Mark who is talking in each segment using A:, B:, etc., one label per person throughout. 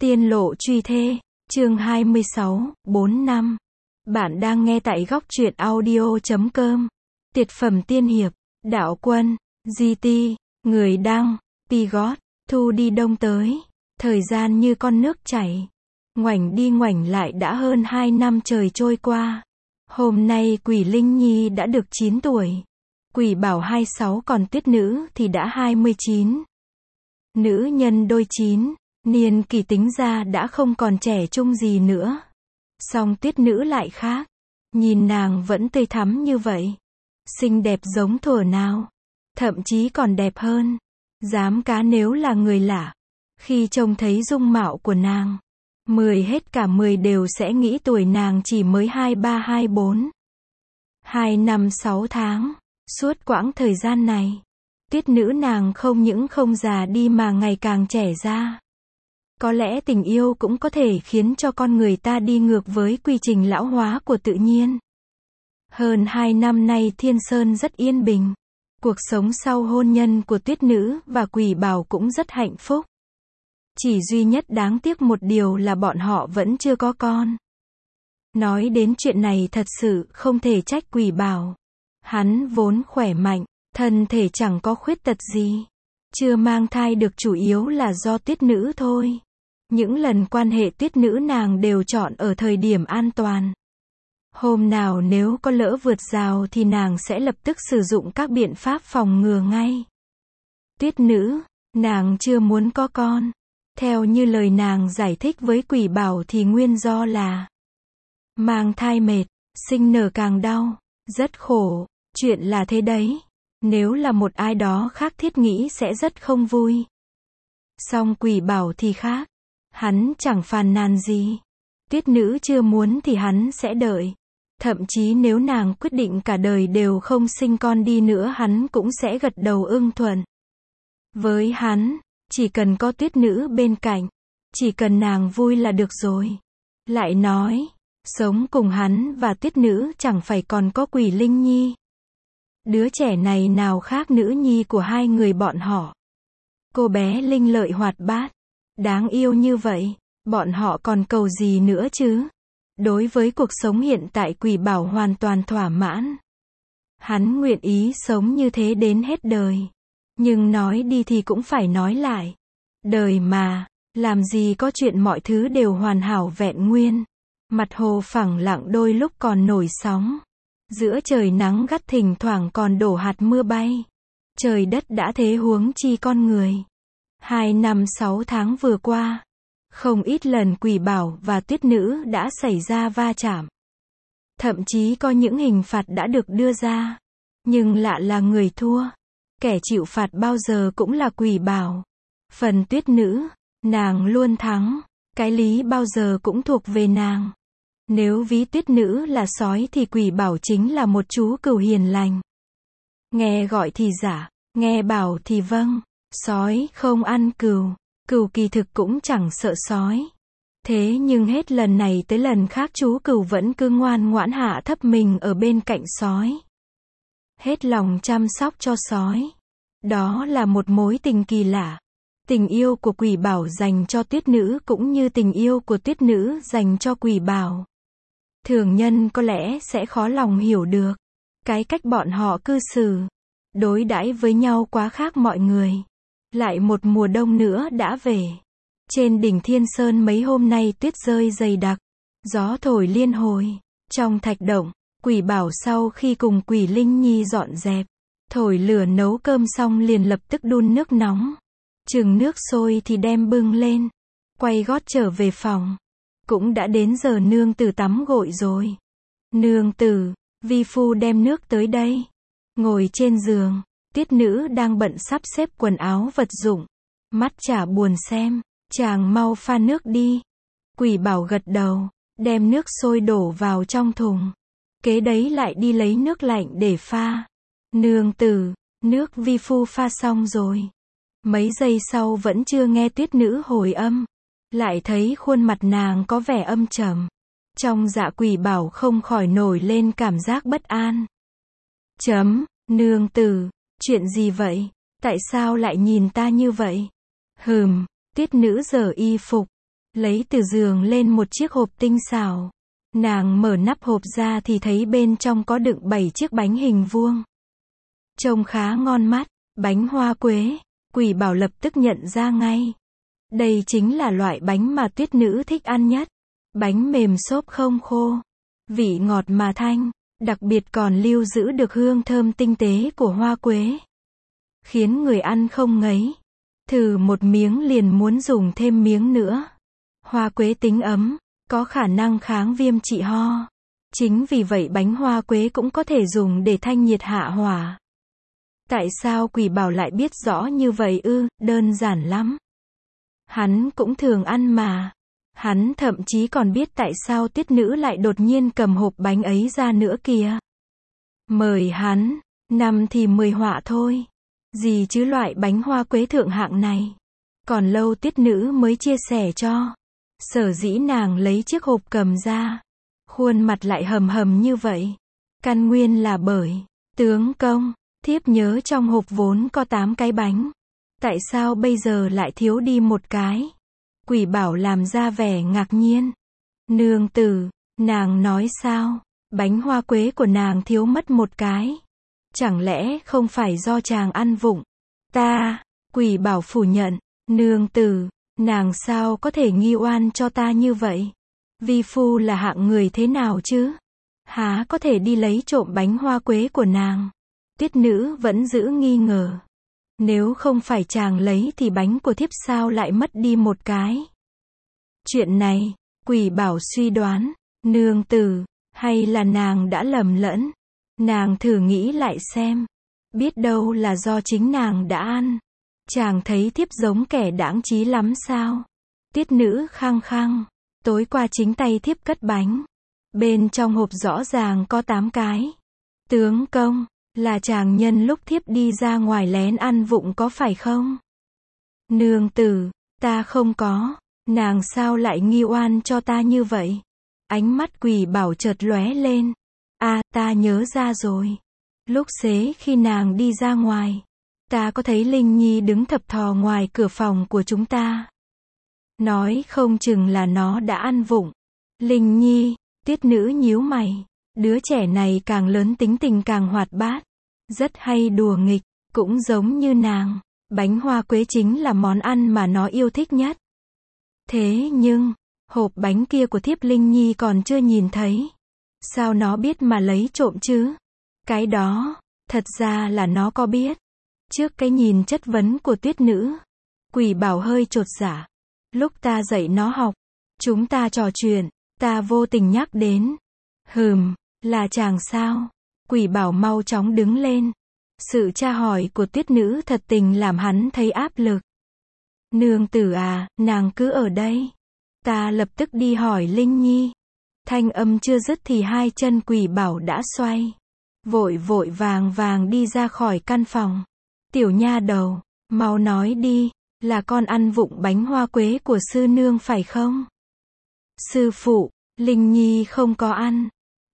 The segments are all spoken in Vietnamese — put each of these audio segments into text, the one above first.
A: Tiên lộ truy thê, chương 26, 4 năm. Bạn đang nghe tại góc truyện audio.com. Tuyệt phẩm tiên hiệp, đạo quân, GT, người đăng, Pigot, thu đi đông tới. Thời gian như con nước chảy. Ngoảnh đi ngoảnh lại đã hơn 2 năm trời trôi qua. Hôm nay Quỷ Linh Nhi đã được 9 tuổi. Quỷ Bảo 26 còn Tuyết Nữ thì đã 29. Nữ nhân đôi 9. Niên kỷ tính ra đã không còn trẻ trung gì nữa. Song Tuyết Nữ lại khác. Nhìn nàng vẫn tươi thắm như vậy. Xinh đẹp giống thuở nào. Thậm chí còn đẹp hơn. Dám cá nếu là người lạ. Khi trông thấy dung mạo của nàng, 10 hết cả 10 đều sẽ nghĩ tuổi nàng chỉ mới 23-24. 2 năm 6 tháng. Suốt quãng thời gian này, Tuyết Nữ nàng không những không già đi mà ngày càng trẻ ra. Có lẽ tình yêu cũng có thể khiến cho con người ta đi ngược với quy trình lão hóa của tự nhiên. Hơn 2 năm nay Thiên Sơn rất yên bình. Cuộc sống sau hôn nhân của Tuyết Nữ và Quỷ Bảo cũng rất hạnh phúc. Chỉ duy nhất đáng tiếc một điều là bọn họ vẫn chưa có con. Nói đến chuyện này thật sự không thể trách Quỷ Bảo. Hắn vốn khỏe mạnh, thân thể chẳng có khuyết tật gì. Chưa mang thai được chủ yếu là do Tuyết Nữ thôi. Những lần quan hệ Tuyết Nữ nàng đều chọn ở thời điểm an toàn. Hôm nào nếu có lỡ vượt rào thì nàng sẽ lập tức sử dụng các biện pháp phòng ngừa ngay. Tuyết Nữ, nàng chưa muốn có con. Theo như lời nàng giải thích với Quỷ Bảo thì nguyên do là mang thai mệt, sinh nở càng đau, rất khổ. Chuyện là thế đấy. Nếu là một ai đó khác thiết nghĩ sẽ rất không vui. Song Quỷ Bảo thì khác. Hắn chẳng phàn nàn gì. Tuyết Nữ chưa muốn thì hắn sẽ đợi. Thậm chí nếu nàng quyết định cả đời đều không sinh con đi nữa hắn cũng sẽ gật đầu ưng thuận. Với hắn, chỉ cần có Tuyết Nữ bên cạnh, chỉ cần nàng vui là được rồi. Lại nói, sống cùng hắn và Tuyết Nữ chẳng phải còn có Quỷ Linh Nhi. Đứa trẻ này nào khác nữ nhi của hai người bọn họ. Cô bé linh lợi hoạt bát, đáng yêu như vậy, bọn họ còn cầu gì nữa chứ? Đối với cuộc sống hiện tại Quỷ Bảo hoàn toàn thỏa mãn. Hắn nguyện ý sống như thế đến hết đời. Nhưng nói đi thì cũng phải nói lại. Đời mà, làm gì có chuyện mọi thứ đều hoàn hảo vẹn nguyên. Mặt hồ phẳng lặng đôi lúc còn nổi sóng. Giữa trời nắng gắt thỉnh thoảng còn đổ hạt mưa bay. Trời đất đã thế huống chi con người. 2 năm 6 tháng vừa qua, không ít lần Quỷ Bảo và Tuyết Nữ đã xảy ra va chạm. Thậm chí có những hình phạt đã được đưa ra. Nhưng lạ là người thua. Kẻ chịu phạt bao giờ cũng là Quỷ Bảo. Phần Tuyết Nữ, nàng luôn thắng. Cái lý bao giờ cũng thuộc về nàng. Nếu ví Tuyết Nữ là sói thì Quỷ Bảo chính là một chú cừu hiền lành. Nghe gọi thì giả, nghe bảo thì vâng. Sói không ăn cừu, cừu kỳ thực cũng chẳng sợ sói. Thế nhưng hết lần này tới lần khác chú cừu vẫn cứ ngoan ngoãn hạ thấp mình ở bên cạnh sói. Hết lòng chăm sóc cho sói. Đó là một mối tình kỳ lạ. Tình yêu của Quỷ Bảo dành cho Tuyết Nữ cũng như tình yêu của Tuyết Nữ dành cho Quỷ Bảo. Thường nhân có lẽ sẽ khó lòng hiểu được. Cái cách bọn họ cư xử, đối đãi với nhau quá khác mọi người. Lại một mùa đông nữa đã về. Trên đỉnh Thiên Sơn mấy hôm nay tuyết rơi dày đặc. Gió thổi liên hồi. Trong thạch động, Quỷ Bảo sau khi cùng Quỷ Linh Nhi dọn dẹp, thổi lửa nấu cơm xong liền lập tức đun nước nóng. Chừng nước sôi thì đem bưng lên. Quay gót trở về phòng. Cũng đã đến giờ nương tử tắm gội rồi. Nương tử, vi phu đem nước tới đây. Ngồi trên giường, Tuyết Nữ đang bận sắp xếp quần áo vật dụng. Mắt chả buồn xem, chàng mau pha nước đi. Quỷ Bảo gật đầu, đem nước sôi đổ vào trong thùng. Kế đấy lại đi lấy nước lạnh để pha. Nương tử, nước vi phu pha xong rồi. Mấy giây sau vẫn chưa nghe Tuyết Nữ hồi âm. Lại thấy khuôn mặt nàng có vẻ âm trầm. Trong dạ Quỷ Bảo không khỏi nổi lên cảm giác bất an. Nương tử, chuyện gì vậy? Tại sao lại nhìn ta như vậy? Tuyết Nữ giở y phục. lấy từ giường lên một chiếc hộp tinh xảo. Nàng mở nắp hộp ra thì thấy bên trong có đựng 7 chiếc bánh hình vuông. Trông khá ngon mắt, bánh hoa quế, Quỷ Bảo lập tức nhận ra ngay. Đây chính là loại bánh mà Tuyết Nữ thích ăn nhất. Bánh mềm xốp không khô, vị ngọt mà thanh, đặc biệt còn lưu giữ được hương thơm tinh tế của hoa quế. Khiến người ăn không ngấy. Thử một miếng liền muốn dùng thêm miếng nữa. Hoa quế tính ấm, có khả năng kháng viêm trị ho. Chính vì vậy bánh hoa quế cũng có thể dùng để thanh nhiệt hạ hỏa. Tại sao Quỷ Bảo lại biết rõ như vậy ư? Đơn giản lắm. Hắn cũng thường ăn mà. Hắn thậm chí còn biết tại sao Tuyết Nữ lại đột nhiên cầm hộp bánh ấy ra nữa kìa. Mời hắn, 5 thì 10 họa thôi. Gì chứ loại bánh hoa quế thượng hạng này. Còn lâu Tuyết Nữ mới chia sẻ cho. Sở dĩ nàng lấy chiếc hộp cầm ra. Khuôn mặt lại hầm hầm như vậy. Căn nguyên là bởi, tướng công, thiếp nhớ trong hộp vốn có 8 cái bánh. Tại sao bây giờ lại thiếu đi một cái? Quỷ Bảo làm ra vẻ ngạc nhiên. Nương tử, nàng nói sao? Bánh hoa quế của nàng thiếu mất một cái. Chẳng lẽ không phải do chàng ăn vụng? Quỷ Bảo phủ nhận. Nương tử, nàng sao có thể nghi oan cho ta như vậy? Vi phu là hạng người thế nào chứ? Há có thể đi lấy trộm bánh hoa quế của nàng? Tuyết Nữ vẫn giữ nghi ngờ. Nếu không phải chàng lấy thì bánh của thiếp sao lại mất đi một cái? Chuyện này, Quỷ Bảo suy đoán, nương tử, hay là nàng đã lầm lẫn? Nàng thử nghĩ lại xem. Biết đâu là do chính nàng đã ăn. Chàng thấy thiếp giống kẻ đãng trí lắm sao? Tuyết Nữ khăng khăng. Tối qua chính tay thiếp cất bánh. Bên trong hộp rõ ràng có 8 cái. Tướng công, là chàng nhân lúc thiếp đi ra ngoài lén ăn vụng có phải không? Nương tử, ta không có. Nàng sao lại nghi oan cho ta như vậy? Ánh mắt Quỷ Bảo chợt lóe lên. Ta nhớ ra rồi. Lúc xế khi nàng đi ra ngoài, ta có thấy Linh Nhi đứng thập thò ngoài cửa phòng của chúng ta. Nói không chừng là nó đã ăn vụng. Linh Nhi, Tuyết Nữ nhíu mày. Đứa trẻ này càng lớn tính tình càng hoạt bát. Rất hay đùa nghịch, cũng giống như nàng. Bánh hoa quế chính là món ăn mà nó yêu thích nhất. Thế nhưng, hộp bánh kia của thiếp Linh Nhi còn chưa nhìn thấy. Sao nó biết mà lấy trộm chứ? Cái đó, thật ra là nó có biết. Trước cái nhìn chất vấn của Tuyết Nữ, Quỷ Bảo hơi chột dạ. Lúc ta dạy nó học, chúng ta trò chuyện, ta vô tình nhắc đến. Là chàng sao? Quỷ Bảo mau chóng đứng lên. Sự tra hỏi của Tuyết Nữ thật tình làm hắn thấy áp lực. Nương tử à, nàng cứ ở đây. Ta lập tức đi hỏi Linh Nhi. Thanh âm chưa dứt thì hai chân Quỷ Bảo đã xoay. Vội vội vàng đi ra khỏi căn phòng. Tiểu nha đầu, mau nói đi, là con ăn vụng bánh hoa quế của sư nương phải không? Sư phụ, Linh Nhi không có ăn.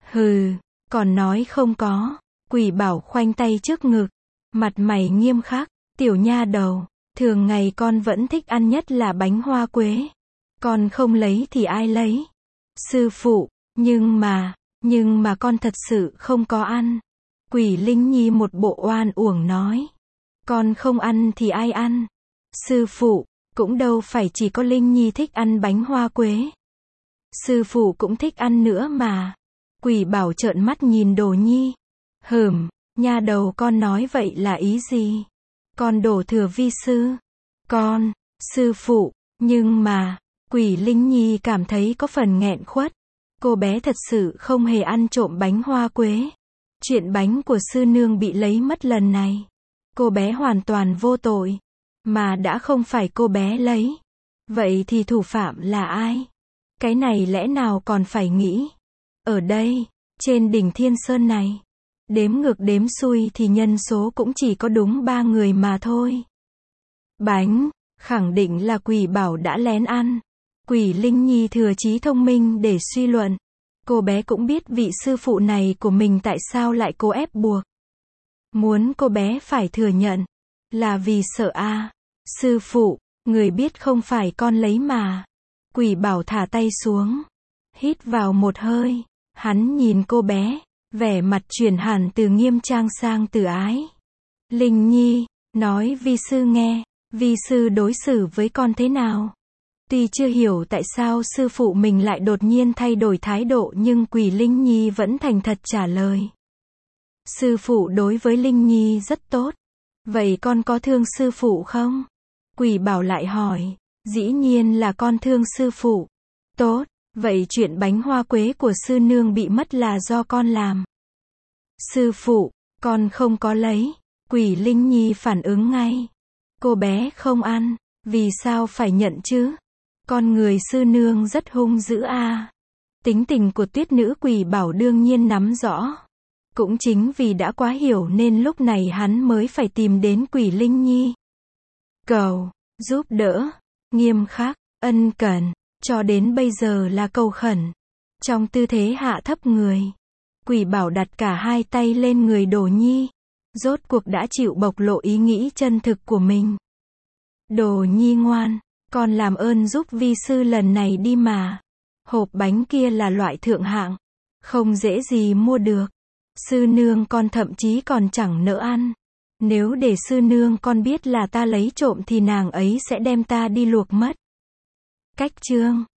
A: Còn nói không có. Quỷ Bảo khoanh tay trước ngực. Mặt mày nghiêm khắc. Tiểu nha đầu, thường ngày con vẫn thích ăn nhất là bánh hoa quế. Con không lấy thì ai lấy? Sư phụ, nhưng mà con thật sự không có ăn. Quỷ Linh Nhi một bộ oan uổng nói. Con không ăn thì ai ăn? Sư phụ, cũng đâu phải chỉ có Linh Nhi thích ăn bánh hoa quế. Sư phụ cũng thích ăn nữa mà. Quỷ Bảo trợn mắt nhìn Đồ Nhi. Nha đầu con nói vậy là ý gì? Con đổ thừa vi sư. Sư phụ, nhưng mà, Quỷ Linh Nhi cảm thấy có phần nghẹn khuất. Cô bé thật sự không hề ăn trộm bánh hoa quế. Chuyện bánh của sư nương bị lấy mất lần này, cô bé hoàn toàn vô tội. Mà đã không phải cô bé lấy, vậy thì thủ phạm là ai? Cái này lẽ nào còn phải nghĩ? Ở đây, trên đỉnh Thiên Sơn này, đếm ngược đếm xuôi thì nhân số cũng chỉ có đúng 3 người mà thôi. Bánh, khẳng định là Quỷ Bảo đã lén ăn. Quỷ Linh Nhi thừa trí thông minh để suy luận. Cô bé cũng biết vị sư phụ này của mình tại sao lại cố ép buộc. Muốn cô bé phải thừa nhận, là vì sợ Sư phụ, người biết không phải con lấy mà. Quỷ bảo thả tay xuống. Hít vào một hơi. Hắn nhìn cô bé. Vẻ mặt chuyển hẳn từ nghiêm trang sang từ ái. Linh Nhi, nói vi sư nghe. Vi sư đối xử với con thế nào? Tuy chưa hiểu tại sao sư phụ mình lại đột nhiên thay đổi thái độ nhưng Quỷ Linh Nhi vẫn thành thật trả lời. Sư phụ đối với Linh Nhi rất tốt. Vậy con có thương sư phụ không? Quỷ bảo lại hỏi. Dĩ nhiên là con thương sư phụ. Tốt, vậy chuyện bánh hoa quế của sư nương bị mất là do con làm. Sư phụ, con không có lấy. Quỷ Linh Nhi phản ứng ngay. Cô bé không ăn, vì sao phải nhận chứ? Con người sư nương rất hung dữ a. Tính tình của Tuyết nữ Quỷ bảo đương nhiên nắm rõ. Cũng chính vì đã quá hiểu nên lúc này hắn mới phải tìm đến Quỷ Linh Nhi. Cầu, giúp đỡ, nghiêm khắc, ân cần, cho đến bây giờ là cầu khẩn. Trong tư thế hạ thấp người, Quỷ bảo đặt cả hai tay lên người Đồ Nhi. Rốt cuộc đã chịu bộc lộ ý nghĩ chân thực của mình. Đồ Nhi ngoan, con làm ơn giúp vi sư lần này đi mà. Hộp bánh kia là loại thượng hạng, không dễ gì mua được. Sư nương con thậm chí còn chẳng nỡ ăn. Nếu để sư nương con biết là ta lấy trộm thì nàng ấy sẽ đem ta đi luộc mất. Cách chương